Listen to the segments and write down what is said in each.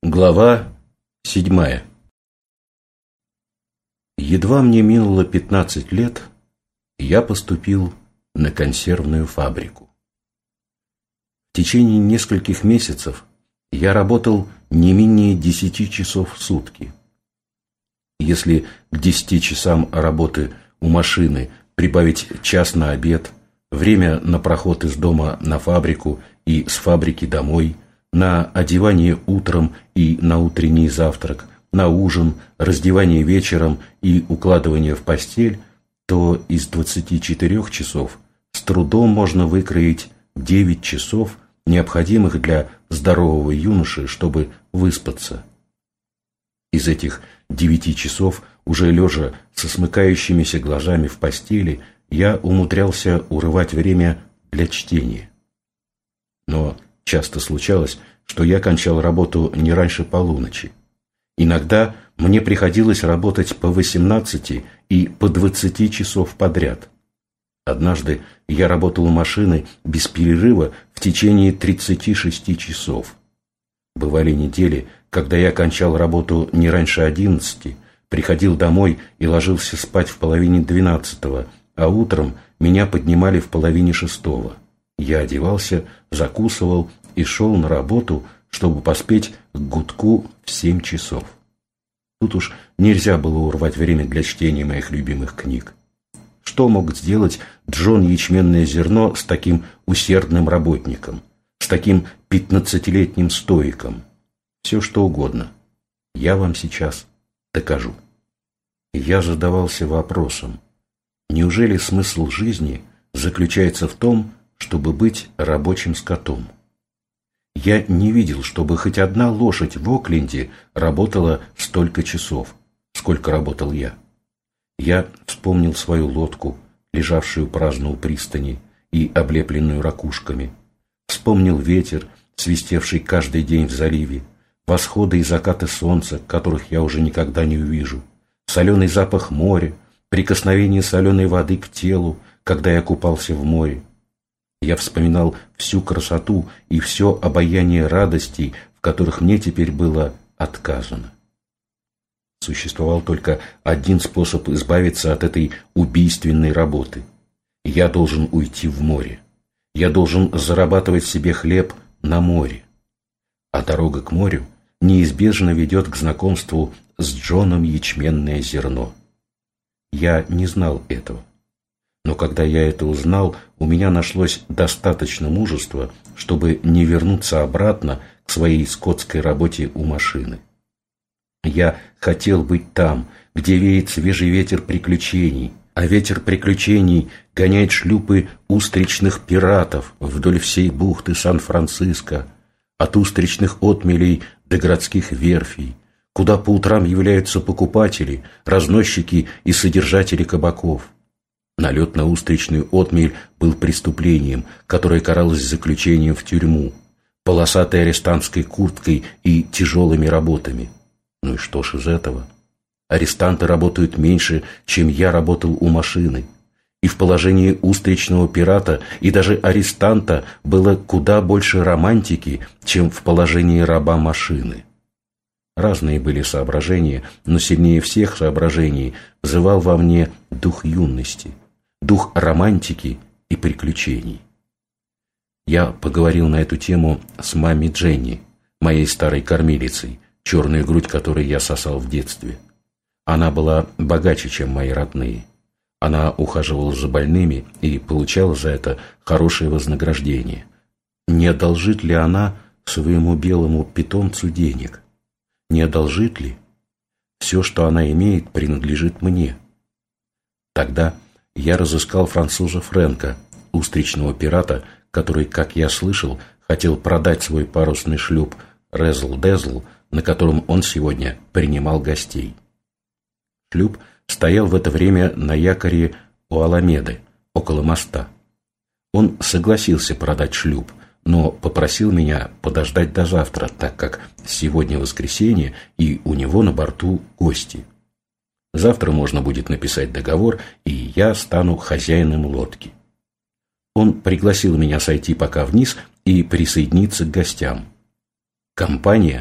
Глава 7. Едва мне минуло 15 лет, я поступил на консервную фабрику. В течение нескольких месяцев я работал не менее 10 часов в сутки. Если к 10 часам работы у машины прибавить час на обед, время на проход из дома на фабрику и с фабрики домой, на одевание утром и на утренний завтрак, на ужин, раздевание вечером и укладывание в постель, то из 24 часов с трудом можно выкроить 9 часов, необходимых для здорового юноши, чтобы выспаться. Из этих 9 часов, уже лежа со смыкающимися глазами в постели, я умудрялся урывать время для чтения. Но часто случалось, что я кончал работу не раньше полуночи. Иногда мне приходилось работать по 18 и по 20 часов подряд. Однажды я работал у машины без перерыва в течение 36 часов. Бывали недели, когда я кончал работу не раньше 11, приходил домой и ложился спать в половине 12, а утром меня поднимали в половине 6. Я одевался, закусывал и шел на работу, чтобы поспеть к гудку в 7 часов. Тут уж нельзя было урвать время для чтения моих любимых книг. Что мог сделать Джон Ячменное зерно с таким усердным работником, с таким 15-летним стоиком? Все что угодно. Я вам сейчас докажу. Я задавался вопросом: неужели смысл жизни заключается в том, чтобы быть рабочим скотом? Я не видел, чтобы хоть одна лошадь в Окленде работала столько часов, сколько работал я. Я вспомнил свою лодку, лежавшую праздно у пристани и облепленную ракушками. Вспомнил ветер, свистевший каждый день в заливе, восходы и закаты солнца, которых я уже никогда не увижу, соленый запах моря, прикосновение соленой воды к телу, когда я купался в море. Я вспоминал всю красоту и все обаяние радостей, в которых мне теперь было отказано. Существовал только один способ избавиться от этой убийственной работы. Я должен уйти в море. Я должен зарабатывать себе хлеб на море. А дорога к морю неизбежно ведет к знакомству с Джоном Ячменное зерно. Я не знал этого. Но когда я это узнал, у меня нашлось достаточно мужества, чтобы не вернуться обратно к своей скотской работе у машины. Я хотел быть там, где веет свежий ветер приключений, а ветер приключений гоняет шлюпы устричных пиратов вдоль всей бухты Сан-Франциско, от устричных отмелей до городских верфей, куда по утрам являются покупатели, разносчики и содержатели кабаков. Налет на устричную отмель был преступлением, которое каралось заключением в тюрьму, полосатой арестантской курткой и тяжелыми работами. Ну и что ж из этого? Арестанты работают меньше, чем я работал у машины. И в положении устричного пирата и даже арестанта было куда больше романтики, чем в положении раба машины. Разные были соображения, но сильнее всех соображений взывал во мне дух юности, дух романтики и приключений. Я поговорил на эту тему с мамой Дженни, моей старой кормилицей, черную грудь которой я сосал в детстве. Она была богаче, чем мои родные. Она ухаживала за больными и получала за это хорошее вознаграждение. Не одолжит ли она своему белому питомцу денег? Не одолжит ли? Все, что она имеет, принадлежит мне. Тогда я разыскал француза Фрэнка, устричного пирата, который, как я слышал, хотел продать свой парусный шлюп «Резл-Дезл», на котором он сегодня принимал гостей. Шлюп стоял в это время на якоре у Аламеды, около моста. Он согласился продать шлюп, но попросил меня подождать до завтра, так как сегодня воскресенье и у него на борту гости. Завтра можно будет написать договор, и я стану хозяином лодки. Он пригласил меня сойти пока вниз и присоединиться к гостям. Компания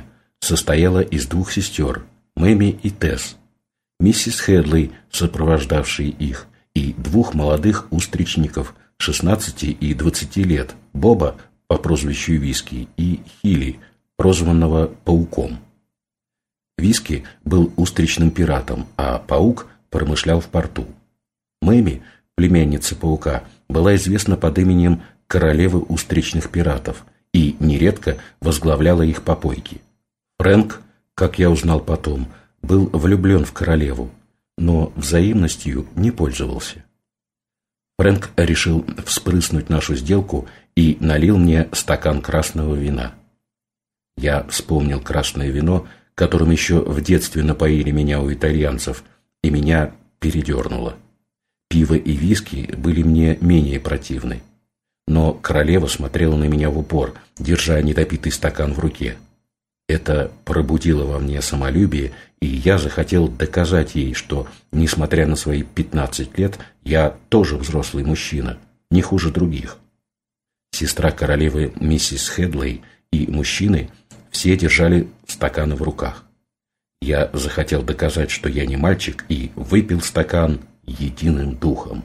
состояла из двух сестер, Мэми и Тесс, миссис Хедлей, сопровождавшей их, и двух молодых устричников 16 и 20 лет, Боба по прозвищу Виски и Хилли, прозванного Пауком. Виски был устричным пиратом, а Паук промышлял в порту. Мэми, племянница Паука, была известна под именем королевы устричных пиратов и нередко возглавляла их попойки. Фрэнк, как я узнал потом, был влюблен в королеву, но взаимностью не пользовался. Фрэнк решил вспрыснуть нашу сделку и налил мне стакан красного вина. Я вспомнил красное вино, которым еще в детстве напоили меня у итальянцев, и меня передернуло. Пиво и виски были мне менее противны. Но королева смотрела на меня в упор, держа недопитый стакан в руке. Это пробудило во мне самолюбие, и я захотел доказать ей, что, несмотря на свои 15 лет, я тоже взрослый мужчина, не хуже других. Сестра королевы миссис Хедлей и мужчины все держали стаканы в руках. Я захотел доказать, что я не мальчик, и выпил стакан единым духом.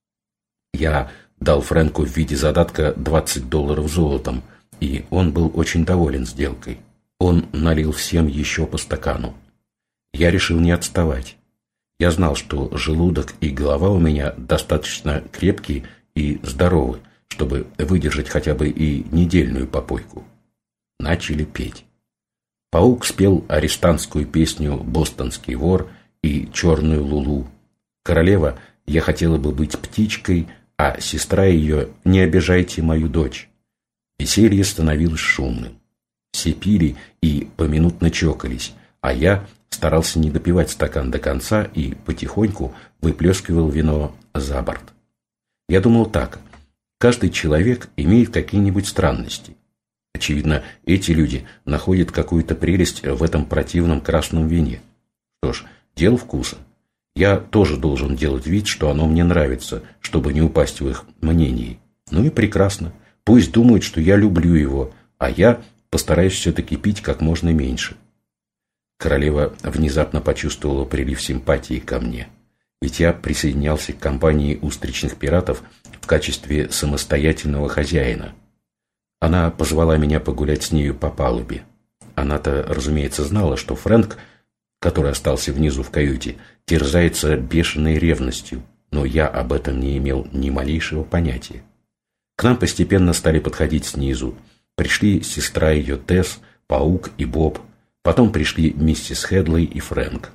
Я дал Фрэнку в виде задатка $20 золотом, и он был очень доволен сделкой. Он налил всем еще по стакану. Я решил не отставать. Я знал, что желудок и голова у меня достаточно крепкие и здоровы, чтобы выдержать хотя бы и недельную попойку. Начали петь. Паук спел арестантскую песню «Бостонский вор» и «Черную Лулу». Королева «Я хотела бы быть птичкой», а сестра ее «Не обижайте мою дочь». Веселье становилось шумным. Все пили и поминутно чокались, а я старался не допивать стакан до конца и потихоньку выплескивал вино за борт. Я думал так: каждый человек имеет какие-нибудь странности. Очевидно, эти люди находят какую-то прелесть в этом противном красном вине. Что ж, дело вкуса. Я тоже должен делать вид, что оно мне нравится, чтобы не упасть в их мнении. Ну и прекрасно. Пусть думают, что я люблю его, а я постараюсь все-таки пить как можно меньше. Королева внезапно почувствовала прилив симпатии ко мне, ведь я присоединялся к компании устричных пиратов в качестве самостоятельного хозяина. Она позвала меня погулять с нею по палубе. Она-то, разумеется, знала, что Фрэнк, который остался внизу в каюте, терзается бешеной ревностью, но я об этом не имел ни малейшего понятия. К нам постепенно стали подходить снизу. Пришли сестра ее Тесс, Паук и Боб. Потом пришли миссис Хедлей и Фрэнк.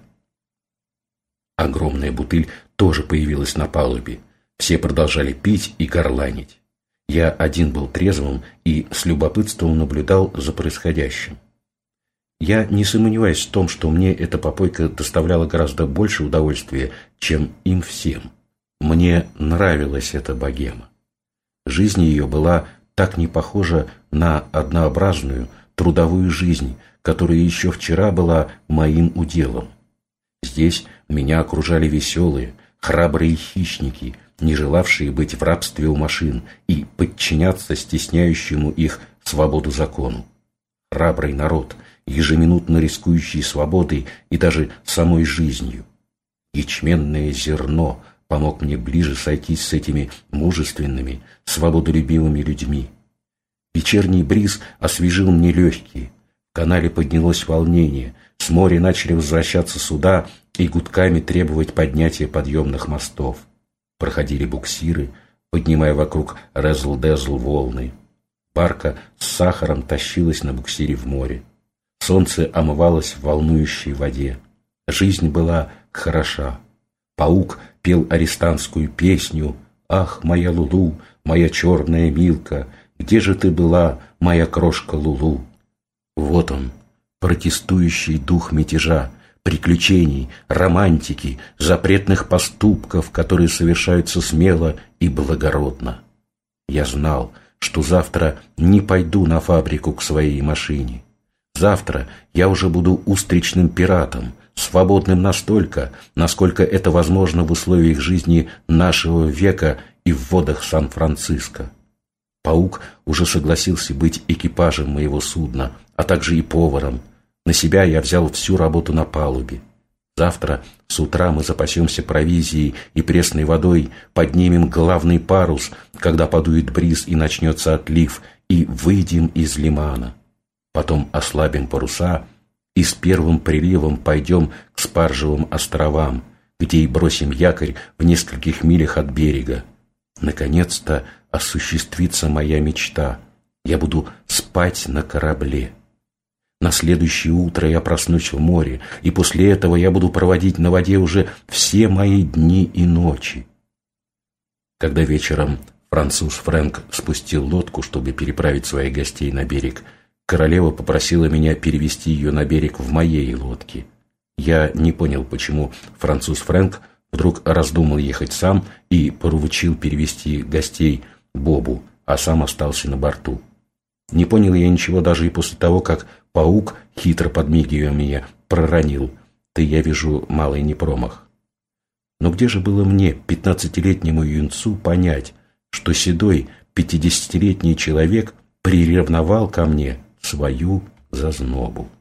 Огромная бутыль тоже появилась на палубе. Все продолжали пить и горланить. Я один был трезвым и с любопытством наблюдал за происходящим. Я не сомневаюсь в том, что мне эта попойка доставляла гораздо больше удовольствия, чем им всем. Мне нравилась эта богема. Жизнь ее была так не похожа на однообразную трудовую жизнь, которая еще вчера была моим уделом. Здесь меня окружали веселые, храбрые хищники, не желавшие быть в рабстве у машин и подчиняться стесняющему их свободу закону. Храбрый народ, ежеминутно рискующий свободой и даже самой жизнью. Ячменное зерно помог мне ближе сойтись с этими мужественными, свободолюбивыми людьми. Вечерний бриз освежил мне легкие. В канале поднялось волнение, с моря начали возвращаться суда и гудками требовать поднятия подъемных мостов. Проходили буксиры, поднимая вокруг резл-дезл волны. Барка с сахаром тащилась на буксире в море. Солнце омывалось в волнующей воде. Жизнь была хороша. Паук пел арестантскую песню: «Ах, моя Лулу, моя черная Милка, где же ты была, моя крошка Лулу?» Вот он, протестующий дух мятежа, приключений, романтики, запретных поступков, которые совершаются смело и благородно. Я знал, что завтра не пойду на фабрику к своей машине. Завтра я уже буду устричным пиратом, свободным настолько, насколько это возможно в условиях жизни нашего века и в водах Сан-Франциско. Паук уже согласился быть экипажем моего судна, а также и поваром, На себя я взял всю работу на палубе. Завтра с утра мы запасемся провизией и пресной водой, поднимем главный парус, когда подует бриз и начнется отлив, и выйдем из лимана. Потом ослабим паруса и с первым приливом пойдем к Спаржевым островам, где и бросим якорь в нескольких милях от берега. Наконец-то осуществится моя мечта. Я буду спать на корабле. На следующее утро я проснусь в море, и после этого я буду проводить на воде уже все мои дни и ночи. Когда вечером француз Фрэнк спустил лодку, чтобы переправить своих гостей на берег, королева попросила меня перевести ее на берег в моей лодке. Я не понял, почему француз Фрэнк вдруг раздумал ехать сам и поручил перевести гостей Бобу, а сам остался на борту. Не понял я ничего даже и после того, как паук, хитро подмигивая мне, проронил: «Ты, я вижу, малый не промах». Но где же было мне, 15-летнему юнцу, понять, что седой 50-летний человек приревновал ко мне свою зазнобу?